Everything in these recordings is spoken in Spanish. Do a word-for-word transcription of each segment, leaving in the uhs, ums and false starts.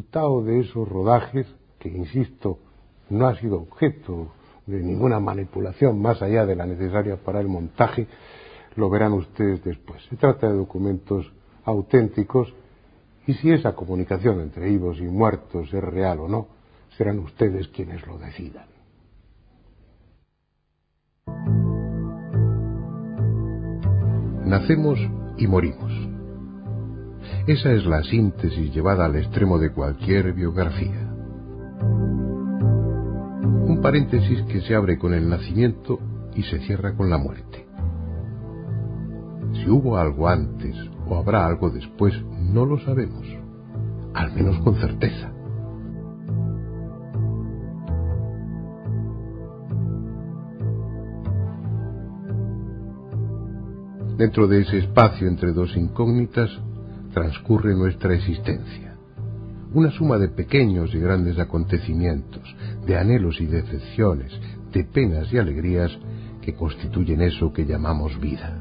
resultado de esos rodajes, que insisto, no ha sido objeto de ninguna manipulación más allá de la necesaria para el montaje, lo verán ustedes después. Se trata de documentos auténticos, y si esa comunicación entre vivos y muertos es real o no, serán ustedes quienes lo decidan. Nacemos y morimos. Esa es la síntesis llevada al extremo de cualquier biografía. Un paréntesis que se abre con el nacimiento y se cierra con la muerte. Si hubo algo antes o habrá algo después, no lo sabemos, al menos con certeza. Dentro de ese espacio entre dos incógnitas transcurre nuestra existencia. Una suma de pequeños y grandes acontecimientos, de anhelos y decepciones, de penas y alegrías que constituyen eso que llamamos vida.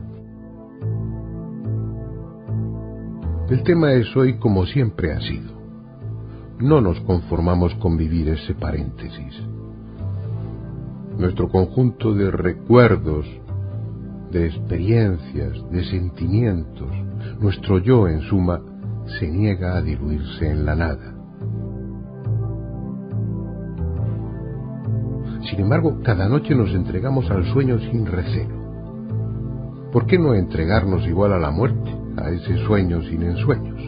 El tema es hoy como siempre ha sido. No nos conformamos con vivir ese paréntesis. Nuestro conjunto de recuerdos, de experiencias, de sentimientos, nuestro yo, en suma, se niega a diluirse en la nada. Sin embargo, cada noche nos entregamos al sueño sin recelo. ¿Por qué no entregarnos igual a la muerte, a ese sueño sin ensueños?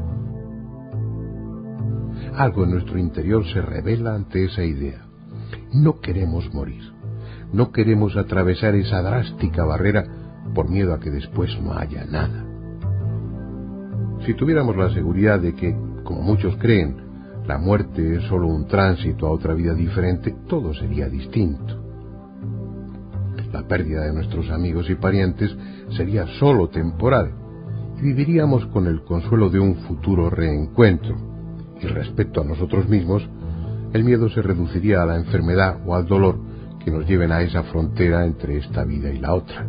Algo en nuestro interior se revela ante esa idea. No queremos morir. No queremos atravesar esa drástica barrera por miedo a que después no haya nada. Si tuviéramos la seguridad de que, como muchos creen, la muerte es solo un tránsito a otra vida diferente, todo sería distinto. La pérdida de nuestros amigos y parientes sería solo temporal y viviríamos con el consuelo de un futuro reencuentro. Y respecto a nosotros mismos, el miedo se reduciría a la enfermedad o al dolor que nos lleven a esa frontera entre esta vida y la otra.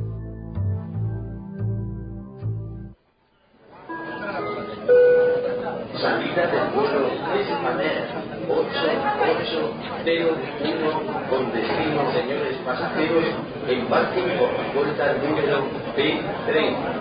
Salida del vuelo Spanair ocho ocho cero uno con destino, señores pasajeros, embarquen por la puerta número P treinta.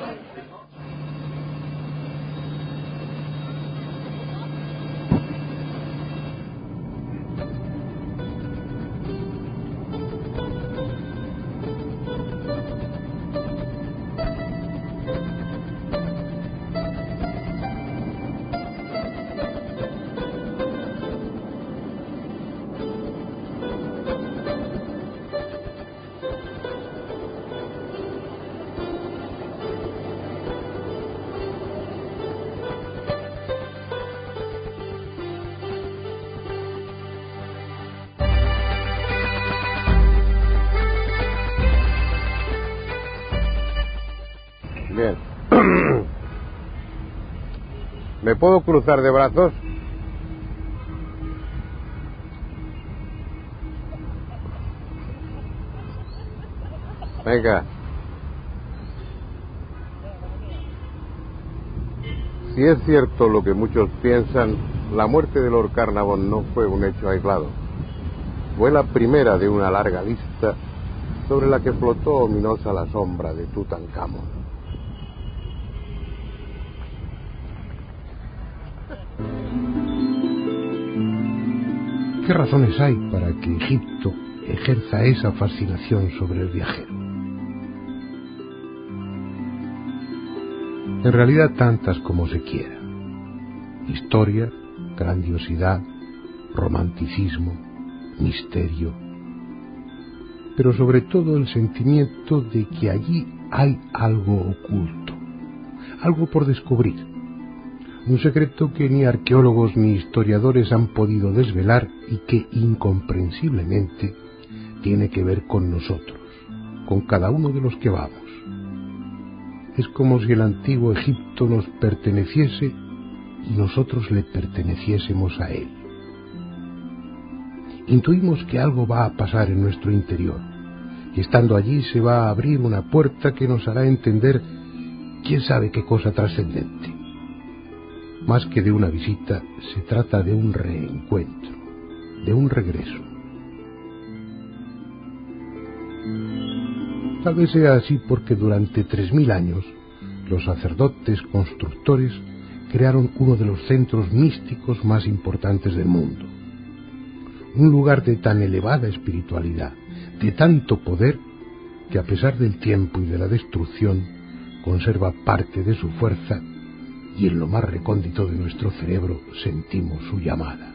Bien. ¿Me puedo cruzar de brazos? Venga. Si es cierto lo que muchos piensan, la muerte de Lord Carnarvon no fue un hecho aislado. Fue la primera de una larga lista sobre la que flotó ominosa la sombra de Tutankamón. ¿Qué razones hay para que Egipto ejerza esa fascinación sobre el viajero? En realidad tantas como se quiera. Historia, grandiosidad, romanticismo, misterio, pero sobre todo el sentimiento de que allí hay algo oculto, algo por descubrir. Un secreto que ni arqueólogos ni historiadores han podido desvelar y que incomprensiblemente tiene que ver con nosotros, con cada uno de los que vamos. Es como si el antiguo Egipto nos perteneciese y nosotros le perteneciésemos a él. Intuimos que algo va a pasar en nuestro interior y estando allí se va a abrir una puerta que nos hará entender quién sabe qué cosa trascendente. Más que de una visita, se trata de un reencuentro, de un regreso. Tal vez sea así porque durante tres mil años los sacerdotes constructores crearon uno de los centros místicos más importantes del mundo. Un lugar de tan elevada espiritualidad, de tanto poder, que a pesar del tiempo y de la destrucción, conserva parte de su fuerza y en lo más recóndito de nuestro cerebro sentimos su llamada.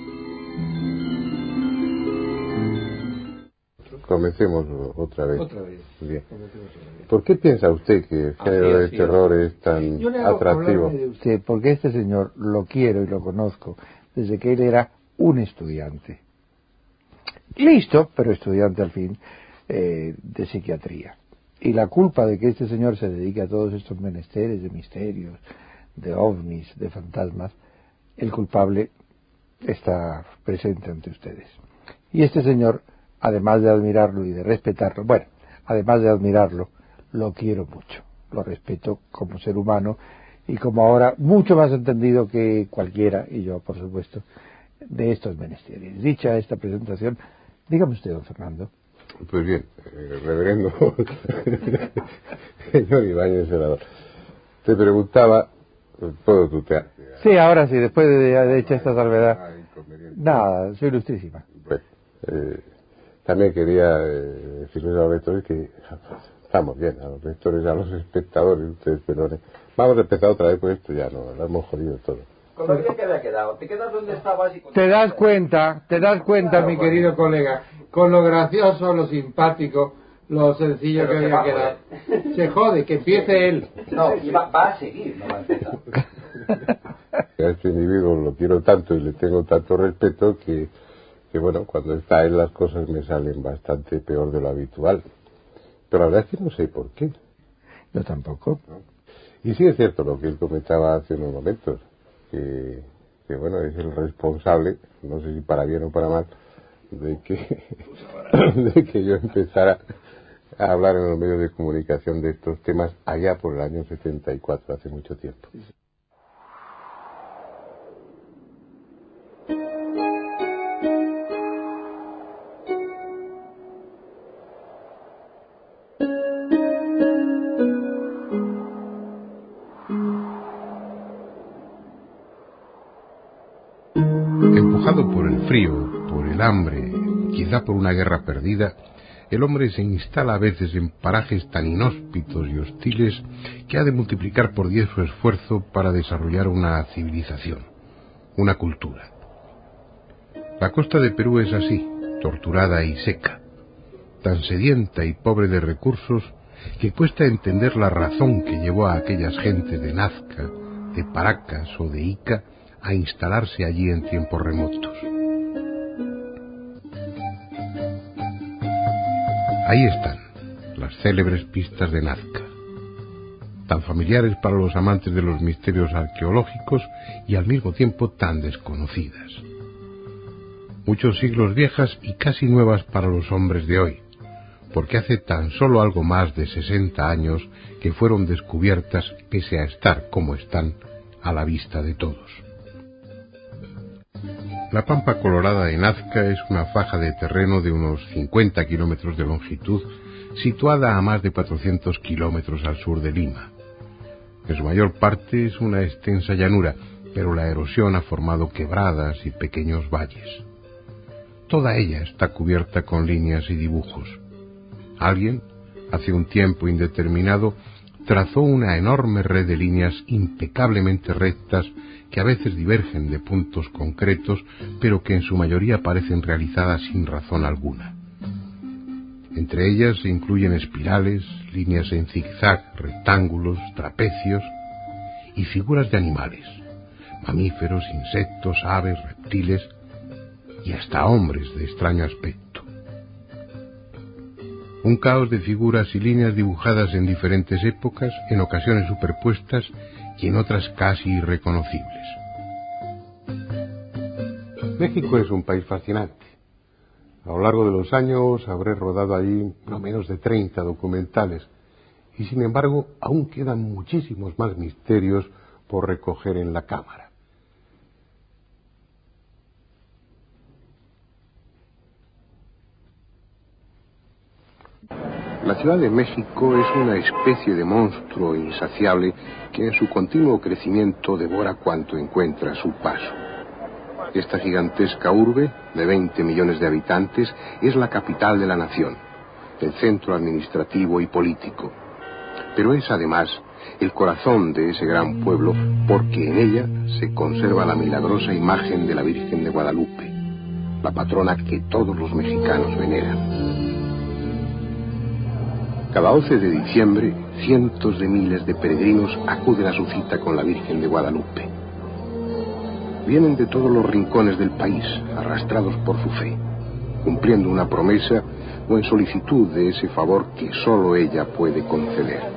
Comencemos otra vez. Otra vez. Bien. Comencemos otra vez. ¿Por qué piensa usted que el género de terror es tan Yo le hago atractivo? hablarme de usted porque este señor lo quiero y lo conozco desde que él era un estudiante. Listo, pero estudiante al fin, eh, de psiquiatría. Y la culpa de que este señor se dedique a todos estos menesteres de misterios, de ovnis, de fantasmas, el culpable está presente ante ustedes. Y este señor, además de admirarlo y de respetarlo, bueno, además de admirarlo, lo quiero mucho, lo respeto como ser humano y como ahora mucho más entendido que cualquiera, y yo por supuesto, de estos menesteres. Dicha esta presentación, dígame usted, don Fernando. Pues bien, eh, reverendo señor Ibáñez Senador, te preguntaba, ¿puedo tutear? Sí, ahora sí, después de, de hecha esta salvedad. Nada, soy ilustrísima. Bueno, eh, también quería eh, decirles a los lectores que estamos bien, a los lectores, a los espectadores, ustedes perdonen. Vamos a empezar otra vez con esto, ya no, lo hemos jodido todo. Con lo bien que había quedado. Te quedas donde estabas y... Te das cuenta, te das cuenta, mi querido colega, con lo gracioso, lo simpático, lo sencillo que había quedado. Se jode, que empiece él. No, y va, va a seguir, no va a empezar. A este individuo lo quiero tanto y le tengo tanto respeto que, que bueno, cuando está él las cosas me salen bastante peor de lo habitual. Pero la verdad es que no sé por qué. Yo tampoco. ¿No? Y sí es cierto lo que él comentaba hace unos momentos, que, que bueno, es el responsable, no sé si para bien o para mal, de que, de que yo empezara a hablar en los medios de comunicación de estos temas allá por el año setenta y cuatro, hace mucho tiempo. Empujado por el frío, por el hambre, quizá por una guerra perdida, el hombre se instala a veces en parajes tan inhóspitos y hostiles que ha de multiplicar por diez su esfuerzo para desarrollar una civilización, una cultura. La costa de Perú es así, torturada y seca, tan sedienta y pobre de recursos que cuesta entender la razón que llevó a aquellas gentes de Nazca, de Paracas o de Ica a instalarse allí en tiempos remotos. Ahí están, las célebres pistas de Nazca, tan familiares para los amantes de los misterios arqueológicos y al mismo tiempo tan desconocidas. Muchos siglos viejas y casi nuevas para los hombres de hoy, porque hace tan solo algo más de sesenta años que fueron descubiertas pese a estar como están a la vista de todos. La Pampa Colorada de Nazca es una faja de terreno de unos cincuenta kilómetros de longitud, situada a más de cuatrocientos kilómetros al sur de Lima. En su mayor parte es una extensa llanura, pero la erosión ha formado quebradas y pequeños valles. Toda ella está cubierta con líneas y dibujos. Alguien, hace un tiempo indeterminado, trazó una enorme red de líneas impecablemente rectas que a veces divergen de puntos concretos, pero que en su mayoría parecen realizadas sin razón alguna. Entre ellas se incluyen espirales, líneas en zigzag, rectángulos, trapecios y figuras de animales, mamíferos, insectos, aves, reptiles y hasta hombres de extraño aspecto. Un caos de figuras y líneas dibujadas en diferentes épocas, en ocasiones superpuestas y en otras casi irreconocibles. México es un país fascinante. A lo largo de los años habré rodado allí no menos de treinta documentales y sin embargo aún quedan muchísimos más misterios por recoger en la cámara. La Ciudad de México es una especie de monstruo insaciable que en su continuo crecimiento devora cuanto encuentra a su paso. Esta gigantesca urbe, de veinte millones de habitantes, es la capital de la nación, el centro administrativo y político. Pero es además el corazón de ese gran pueblo porque en ella se conserva la milagrosa imagen de la Virgen de Guadalupe, la patrona que todos los mexicanos veneran. Cada once de diciembre, cientos de miles de peregrinos acuden a su cita con la Virgen de Guadalupe. Vienen de todos los rincones del país, arrastrados por su fe, cumpliendo una promesa o en solicitud de ese favor que solo ella puede conceder.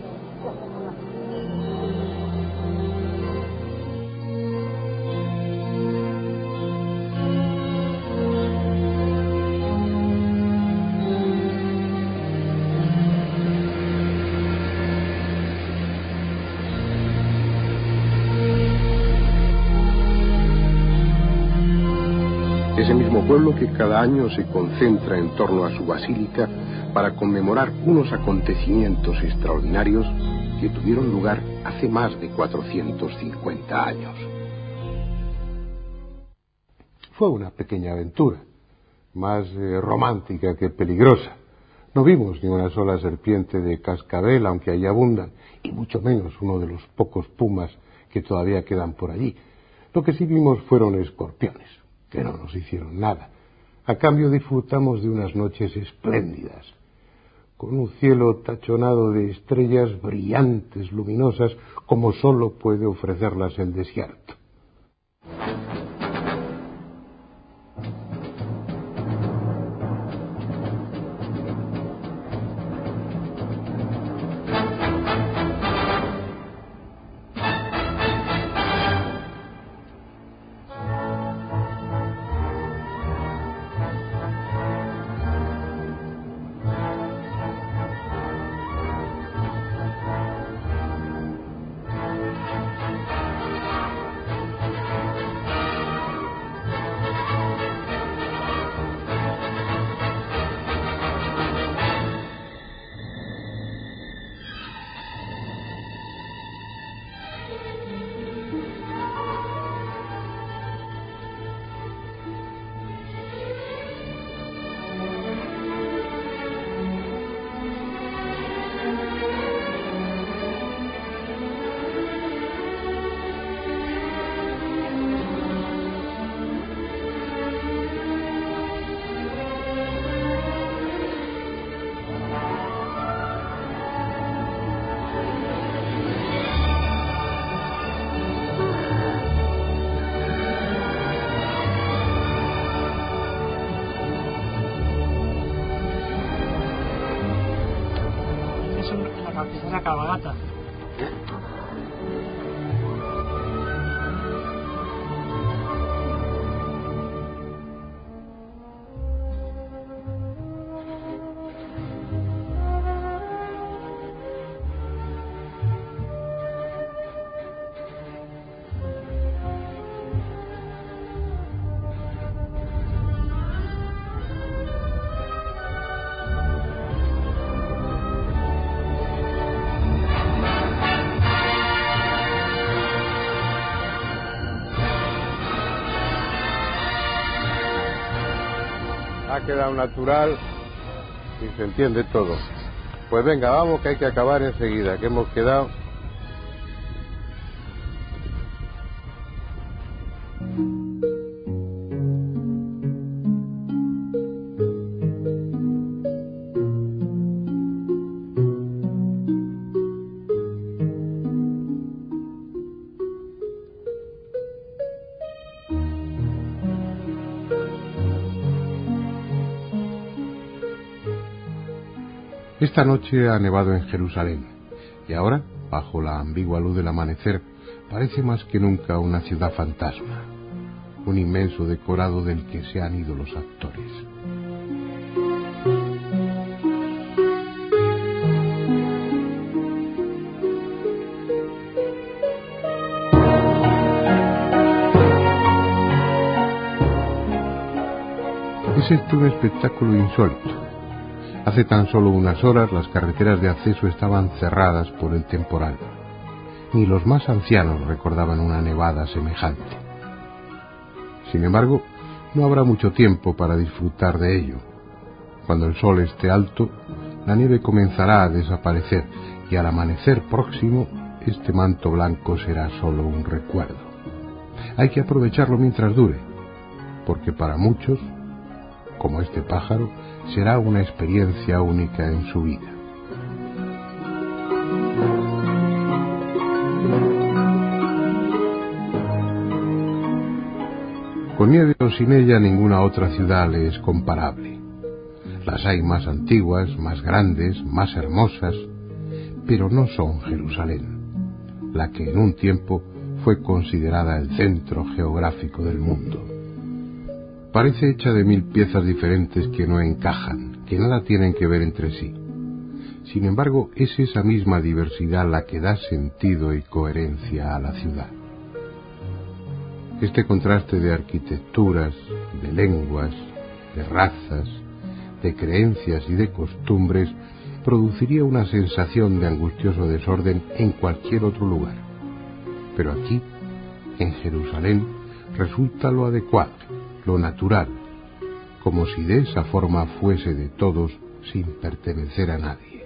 Ese mismo pueblo que cada año se concentra en torno a su basílica para conmemorar unos acontecimientos extraordinarios que tuvieron lugar hace más de cuatrocientos cincuenta años. Fue una pequeña aventura, más eh, romántica que peligrosa. No vimos ni una sola serpiente de cascabel, aunque allí abundan, y mucho menos uno de los pocos pumas que todavía quedan por allí. Lo que sí vimos fueron escorpiones, que no nos hicieron nada. A cambio disfrutamos de unas noches espléndidas, con un cielo tachonado de estrellas brillantes, luminosas, como solo puede ofrecerlas el desierto. Una cabalgata. Ha quedado natural y se entiende todo. Pues venga, vamos, que hay que acabar enseguida, que hemos quedado. Esta noche ha nevado en Jerusalén y ahora, bajo la ambigua luz del amanecer, parece más que nunca una ciudad fantasma, un inmenso decorado del que se han ido los actores. Es este un espectáculo insólito. Hace tan solo unas horas las carreteras de acceso estaban cerradas por el temporal. Ni los más ancianos recordaban una nevada semejante. Sin embargo, no habrá mucho tiempo para disfrutar de ello. Cuando el sol esté alto, la nieve comenzará a desaparecer y al amanecer próximo, este manto blanco será solo un recuerdo. Hay que aprovecharlo mientras dure, porque para muchos, como este pájaro, será una experiencia única en su vida. Con nieve o sin ella, ninguna otra ciudad le es comparable. Las hay más antiguas, más grandes, más hermosas, pero no son Jerusalén, la que en un tiempo fue considerada el centro geográfico del mundo. Parece hecha de mil piezas diferentes que no encajan, que nada tienen que ver entre sí. Sin embargo, es esa misma diversidad la que da sentido y coherencia a la ciudad. Este contraste de arquitecturas, de lenguas, de razas, de creencias y de costumbres produciría una sensación de angustioso desorden en cualquier otro lugar. Pero aquí, en Jerusalén, resulta lo adecuado, lo natural, como si de esa forma fuese de todos sin pertenecer a nadie.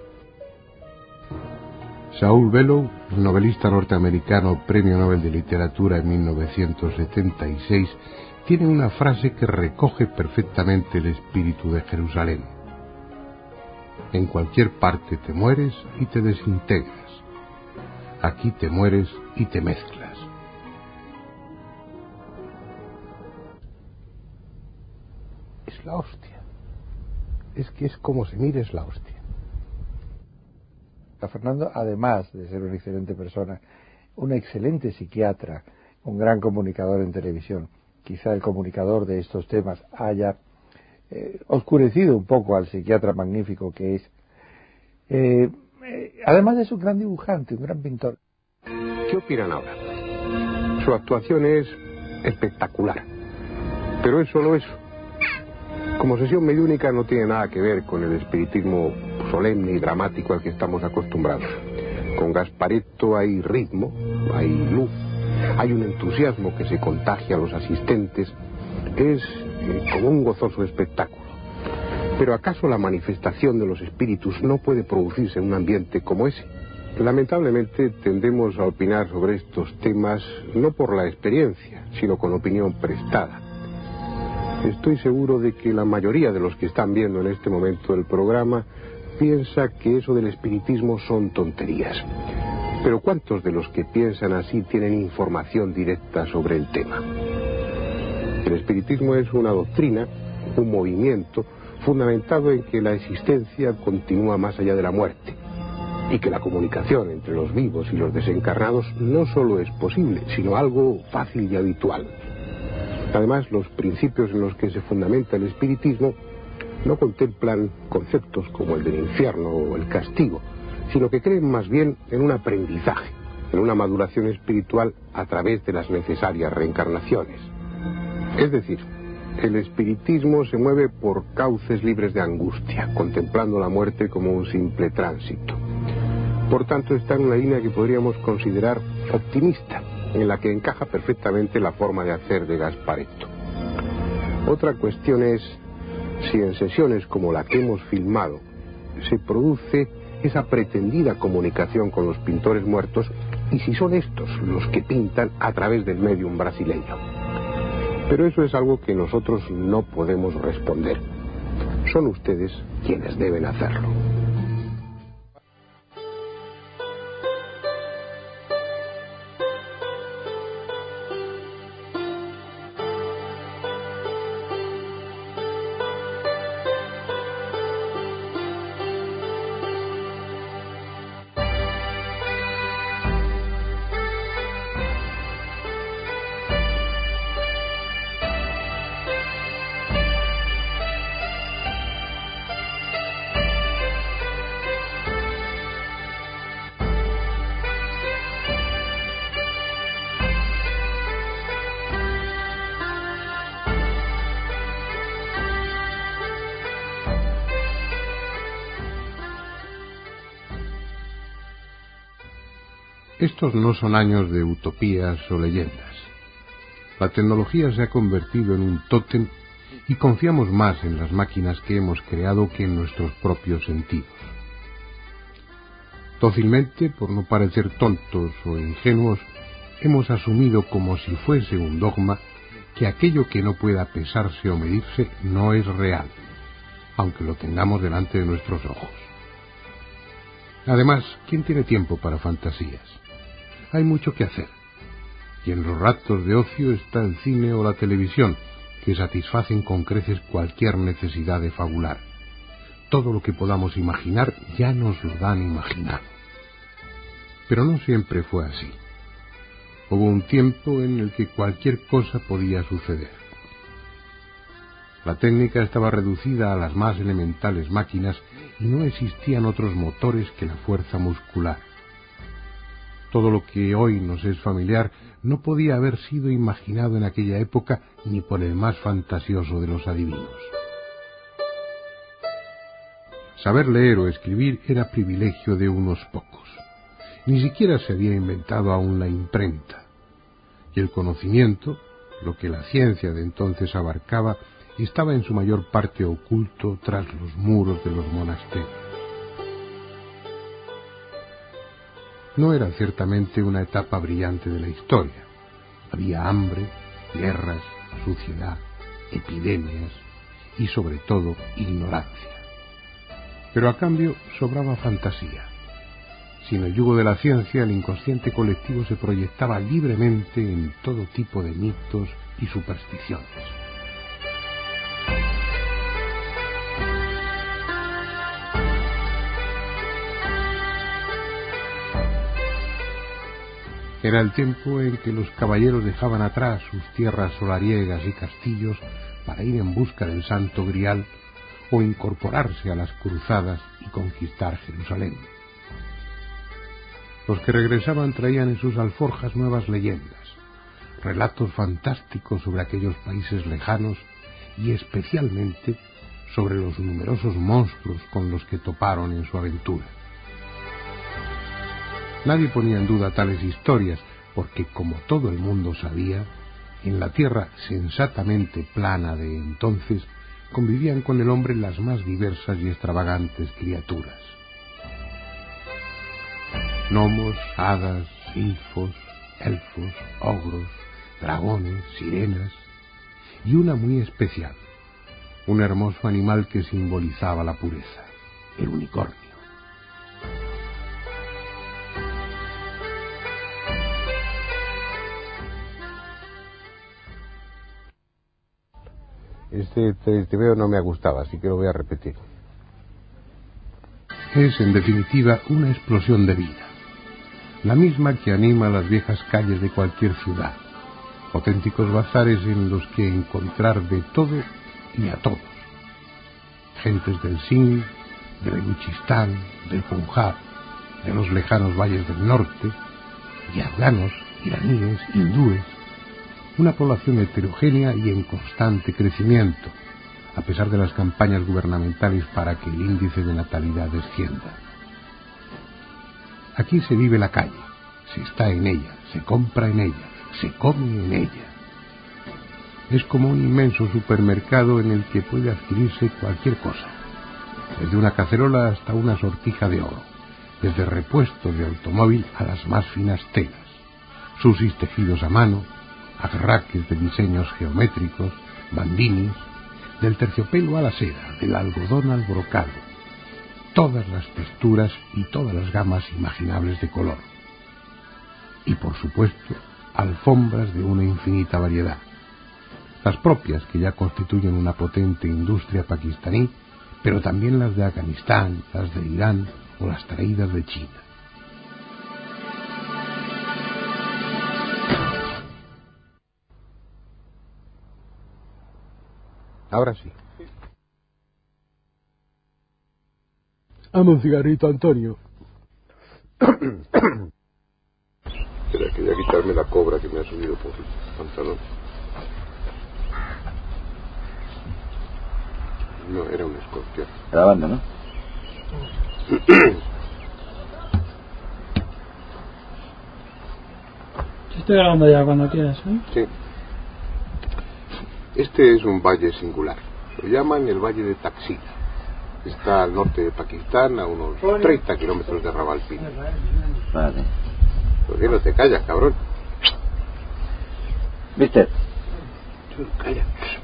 Saul Bellow, novelista norteamericano, Premio Nobel de Literatura en mil novecientos setenta y seis, tiene una frase que recoge perfectamente el espíritu de Jerusalén. En cualquier parte te mueres y te desintegras. Aquí te mueres y te mezclas. Es la hostia. Es que es como se mire, es la hostia. A Fernando, además de ser una excelente persona, un excelente psiquiatra, un gran comunicador en televisión, quizá el comunicador de estos temas haya eh, oscurecido un poco al psiquiatra magnífico que es. Eh, eh, además es un gran dibujante, un gran pintor. ¿Qué opinan ahora? Su actuación es espectacular, pero es solo eso. Como sesión mediúnica no tiene nada que ver con el espiritismo solemne y dramático al que estamos acostumbrados. Con Gasparetto hay ritmo, hay luz, hay un entusiasmo que se contagia a los asistentes. Es eh, como un gozoso espectáculo. Pero ¿acaso la manifestación de los espíritus no puede producirse en un ambiente como ese? Lamentablemente tendemos a opinar sobre estos temas no por la experiencia, sino con opinión prestada. Estoy seguro de que la mayoría de los que están viendo en este momento el programa piensa que eso del espiritismo son tonterías. Pero ¿cuántos de los que piensan así tienen información directa sobre el tema? El espiritismo es una doctrina, un movimiento, fundamentado en que la existencia continúa más allá de la muerte y que la comunicación entre los vivos y los desencarnados no solo es posible, sino algo fácil y habitual. Además, los principios en los que se fundamenta el espiritismo no contemplan conceptos como el del infierno o el castigo, sino que creen más bien en un aprendizaje, en una maduración espiritual a través de las necesarias reencarnaciones. Es decir, el espiritismo se mueve por cauces libres de angustia, contemplando la muerte como un simple tránsito. Por tanto, está en una línea que podríamos considerar optimista, en la que encaja perfectamente la forma de hacer de Gasparetto. Otra cuestión es si en sesiones como la que hemos filmado se produce esa pretendida comunicación con los pintores muertos y si son estos los que pintan a través del medium brasileño. Pero eso es algo que nosotros no podemos responder. Son ustedes quienes deben hacerlo. Estos no son años de utopías o leyendas. La tecnología se ha convertido en un tótem y confiamos más en las máquinas que hemos creado que en nuestros propios sentidos. Dócilmente, por no parecer tontos o ingenuos, hemos asumido como si fuese un dogma que aquello que no pueda pesarse o medirse no es real, aunque lo tengamos delante de nuestros ojos. Además, ¿quién tiene tiempo para fantasías? Hay mucho que hacer, y en los ratos de ocio está el cine o la televisión, que satisfacen con creces cualquier necesidad de fabular. Todo lo que podamos imaginar ya nos lo dan imaginado. Pero no siempre fue así. Hubo un tiempo en el que cualquier cosa podía suceder. La técnica estaba reducida a las más elementales máquinas y no existían otros motores que la fuerza muscular. Todo lo que hoy nos es familiar no podía haber sido imaginado en aquella época ni por el más fantasioso de los adivinos. Saber leer o escribir era privilegio de unos pocos. Ni siquiera se había inventado aún la imprenta. Y el conocimiento, lo que la ciencia de entonces abarcaba, estaba en su mayor parte oculto tras los muros de los monasterios. No era ciertamente una etapa brillante de la historia. Había hambre, guerras, suciedad, epidemias y sobre todo ignorancia. Pero a cambio sobraba fantasía. Sin el yugo de la ciencia, el inconsciente colectivo se proyectaba libremente en todo tipo de mitos y supersticiones. Era el tiempo en que los caballeros dejaban atrás sus tierras solariegas y castillos para ir en busca del Santo Grial o incorporarse a las cruzadas y conquistar Jerusalén. Los que regresaban traían en sus alforjas nuevas leyendas, relatos fantásticos sobre aquellos países lejanos y especialmente sobre los numerosos monstruos con los que toparon en su aventura. Nadie ponía en duda tales historias, porque, como todo el mundo sabía, en la tierra sensatamente plana de entonces convivían con el hombre las más diversas y extravagantes criaturas. Gnomos, hadas, silfos, elfos, ogros, dragones, sirenas y una muy especial, un hermoso animal que simbolizaba la pureza, el unicornio. Este testeo no me ha gustado, así que lo voy a repetir. Es, en definitiva, una explosión de vida, la misma que anima las viejas calles de cualquier ciudad, auténticos bazares en los que encontrar de todo y a todos. Gentes del Sind, de Beluchistán, del Punjab, de los lejanos valles del norte, y afganos, iraníes, hindúes, una población heterogénea y en constante crecimiento, a pesar de las campañas gubernamentales para que el índice de natalidad descienda. Aquí se vive la calle, se está en ella, se compra en ella, se come en ella. Es como un inmenso supermercado en el que puede adquirirse cualquier cosa, desde una cacerola hasta una sortija de oro, desde repuestos de automóvil a las más finas telas, susis tejidos a mano, agarraques de diseños geométricos, bandinis, del terciopelo a la seda, del algodón al brocado, todas las texturas y todas las gamas imaginables de color. Y por supuesto, alfombras de una infinita variedad, las propias que ya constituyen una potente industria pakistaní, pero también las de Afganistán, las de Irán o las traídas de China. Ahora sí. Dame un cigarrito, Antonio. Espera, que voy a quitarme la cobra que me ha subido por el pantalón. No, era un escorpión. Grabando, ¿no? Estoy grabando ya cuando quieras, ¿eh? Sí. Este es un valle singular. Lo llaman el Valle de Taxila. Está al norte de Pakistán, a unos treinta kilómetros de Rawalpindi. Vale. ¿Por qué no te callas, cabrón? Mister. Calla.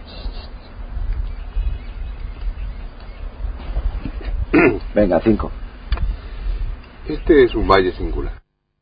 Venga, cinco. Este es un valle singular.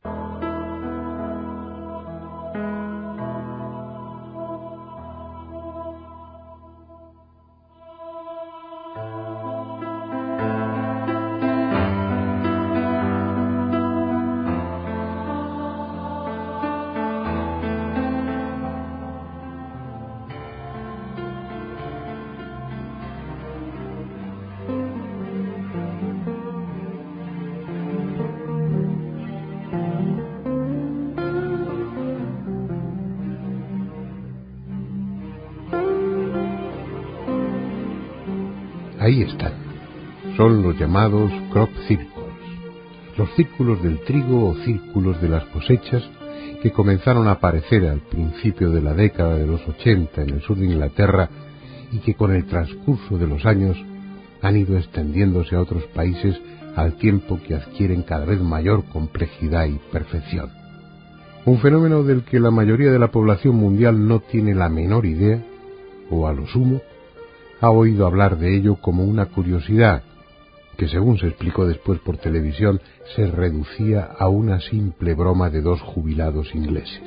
Ahí están. Son los llamados crop circles, los círculos del trigo o círculos de las cosechas que comenzaron a aparecer al principio de la década de los ochenta en el sur de Inglaterra y que con el transcurso de los años han ido extendiéndose a otros países al tiempo que adquieren cada vez mayor complejidad y perfección. Un fenómeno del que la mayoría de la población mundial no tiene la menor idea, o a lo sumo, ha oído hablar de ello como una curiosidad, que según se explicó después por televisión, se reducía a una simple broma de dos jubilados ingleses.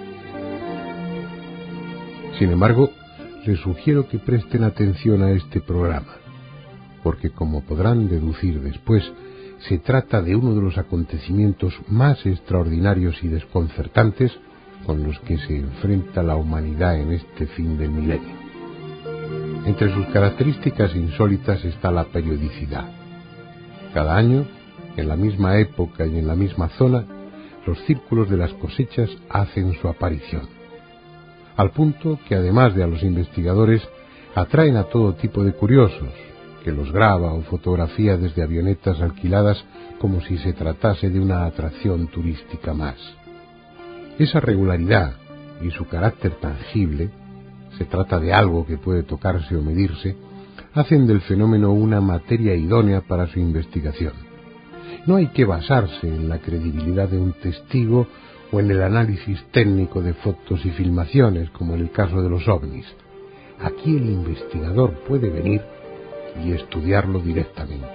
Sin embargo, les sugiero que presten atención a este programa, porque como podrán deducir después, se trata de uno de los acontecimientos más extraordinarios y desconcertantes con los que se enfrenta la humanidad en este fin del milenio. Entre sus características insólitas está la periodicidad. Cada año, en la misma época y en la misma zona, los círculos de las cosechas hacen su aparición. Al punto que, además de a los investigadores, atraen a todo tipo de curiosos, que los graba o fotografía desde avionetas alquiladas como si se tratase de una atracción turística más. Esa regularidad y su carácter tangible, se trata de algo que puede tocarse o medirse, hacen del fenómeno una materia idónea para su investigación. No hay que basarse en la credibilidad de un testigo o en el análisis técnico de fotos y filmaciones, como en el caso de los ovnis. Aquí el investigador puede venir y estudiarlo directamente.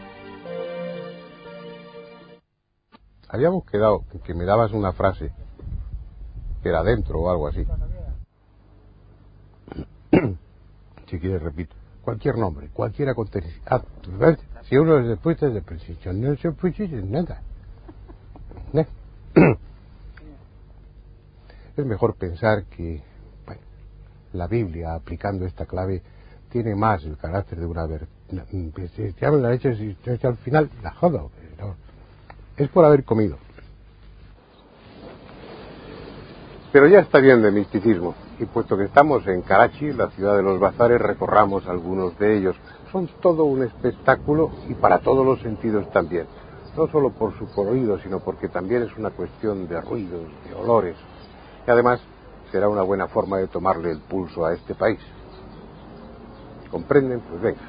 Habíamos quedado en que me dabas una frase, que era dentro o algo así. Si quieres, repito, cualquier nombre, cualquier acontecimiento. Ah, si uno es después de precisión, no se puede nada. ¿Eh? Es mejor pensar que, bueno, la Biblia, aplicando esta clave, tiene más el carácter de una verdad. Si te hablan la leche, si te al final la jodo, pero es por haber comido. Pero ya está bien de misticismo, y puesto que estamos en Karachi, la ciudad de los bazares, recorramos algunos de ellos. Son todo un espectáculo y para todos los sentidos también. No solo por su colorido, sino porque también es una cuestión de ruidos, de olores. Y además será una buena forma de tomarle el pulso a este país. ¿Comprenden? Pues venga.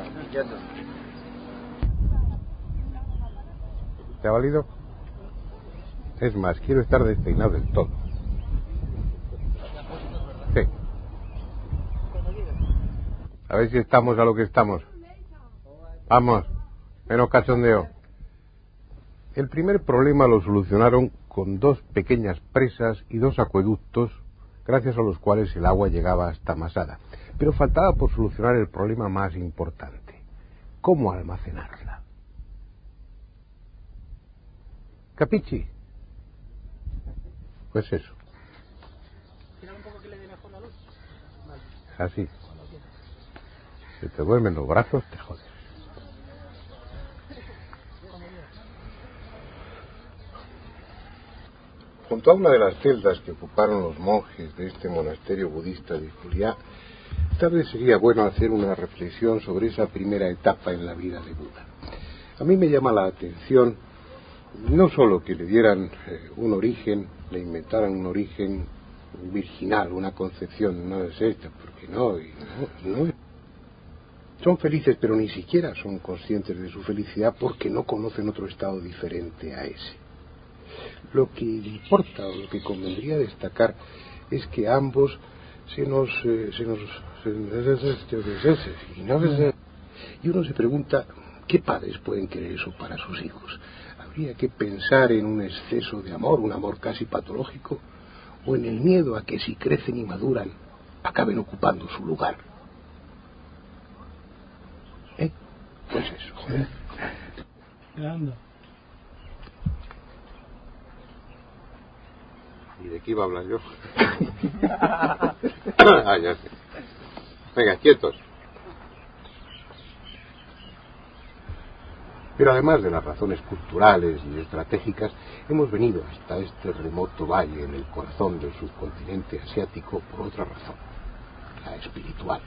¿Te ha valido? Es más, quiero estar despeinado del todo. Sí. A ver si estamos a lo que estamos. Vamos, menos cachondeo. El primer problema lo solucionaron con dos pequeñas presas y dos acueductos, gracias a los cuales el agua llegaba hasta Masada. Pero faltaba por solucionar el problema más importante: ¿cómo almacenarla? ¿Capichi? Pues eso. Así. Si te duermen los brazos, te jodes. Junto a una de las celdas que ocuparon los monjes de este monasterio budista de Juliá, tal vez sería bueno hacer una reflexión sobre esa primera etapa en la vida de Buda. A mí me llama la atención no solo que le dieran eh, un origen, le inventaran un origen virginal, una concepción, no es esta, porque no, y no, no es. Son felices, pero ni siquiera son conscientes de su felicidad porque no conocen otro estado diferente a ese. Lo que importa o lo que convendría destacar es que a ambos se nos... Eh, se nos se, y, no, y uno se pregunta, ¿qué padres pueden querer eso para sus hijos? ¿Habría que pensar en un exceso de amor, un amor casi patológico, o en el miedo a que si crecen y maduran acaben ocupando su lugar? ¿Eh? Pues eso, joder. Anda. ¿Y de qué iba a hablar yo? Ah, ya sé. Venga, quietos. Pero además de las razones culturales y estratégicas, hemos venido hasta este remoto valle en el corazón del subcontinente asiático por otra razón, la espiritual.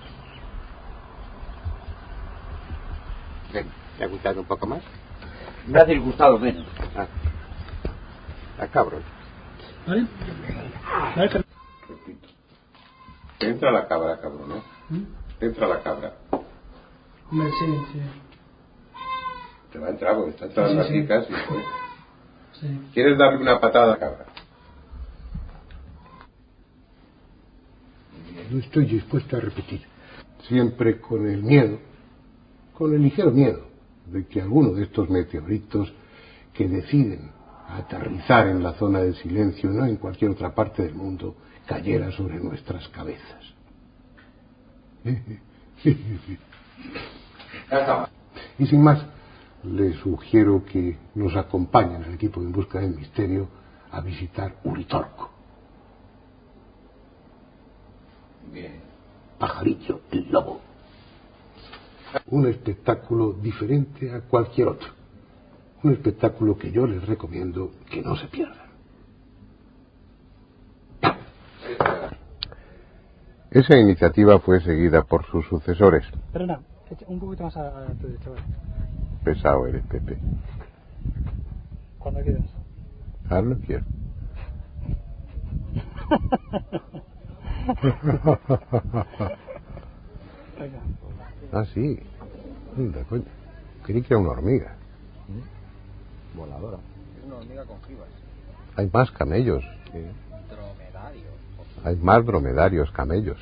Ven, ¿te ha gustado un poco más? Me ha disgustado menos. Ah, a cabrón. ¿Vale? ¿Vale? Repito. Te entra la cabra, cabrón, ¿eh? ¿Mm? Te entra la cabra. Hombre, sí, sí. Te va a entrar porque está entrando Sí, aquí sí. casi. ¿eh? Sí. ¿Quieres darle una patada a la cabra? Yo estoy dispuesto a repetir, siempre con el miedo, con el ligero miedo, de que alguno de estos meteoritos que deciden aterrizar en la zona del silencio, no en cualquier otra parte del mundo, cayera sobre nuestras cabezas. Y sin más, les sugiero que nos acompañen al equipo de En Busca del Misterio a visitar Uritorco. Bien. Pajarillo, el lobo. Un espectáculo diferente a cualquier otro. Un espectáculo que yo les recomiendo que no se pierdan. Esa iniciativa fue seguida por sus sucesores. Perdona, echa un poquito más a, a tu derecha, vale. Pesado eres, Pepe. Cuando quieras. Ahora no quiero. Venga. Ah, sí. Anda, coño. Creí que era una hormiga. Voladora. Es una hormiga con jibas. Hay más camellos. Sí. Dromedarios. Hay más dromedarios, camellos.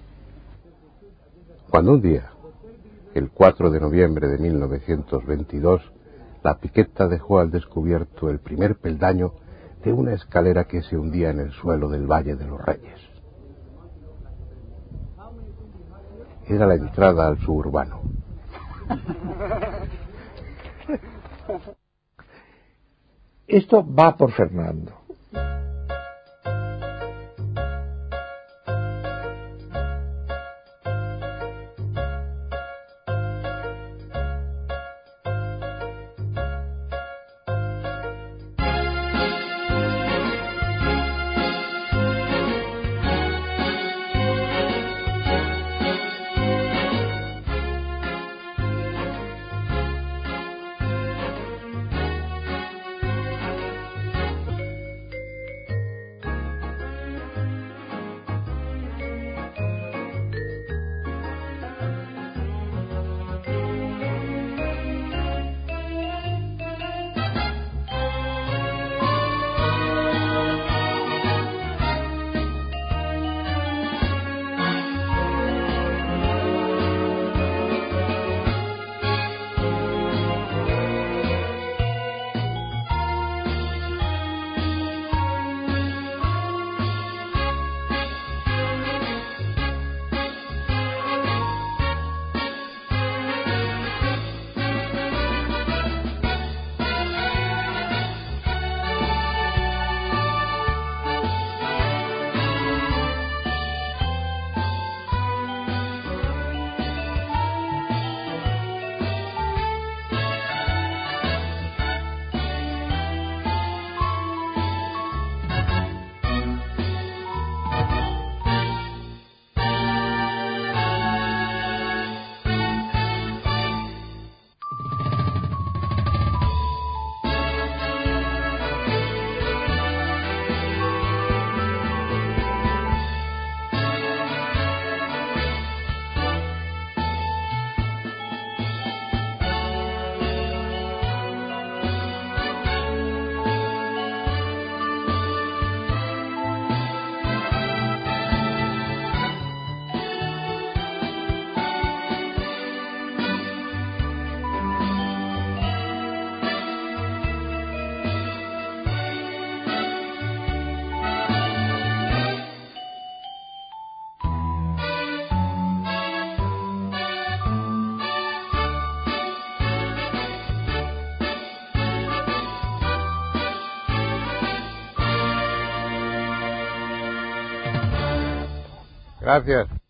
Cuando un día, el cuatro de noviembre de mil novecientos veintidós, la piqueta dejó al descubierto el primer peldaño de una escalera que se hundía en el suelo del Valle de los Reyes. Era la entrada al suburbano. Esto va por Fernando. Gracias.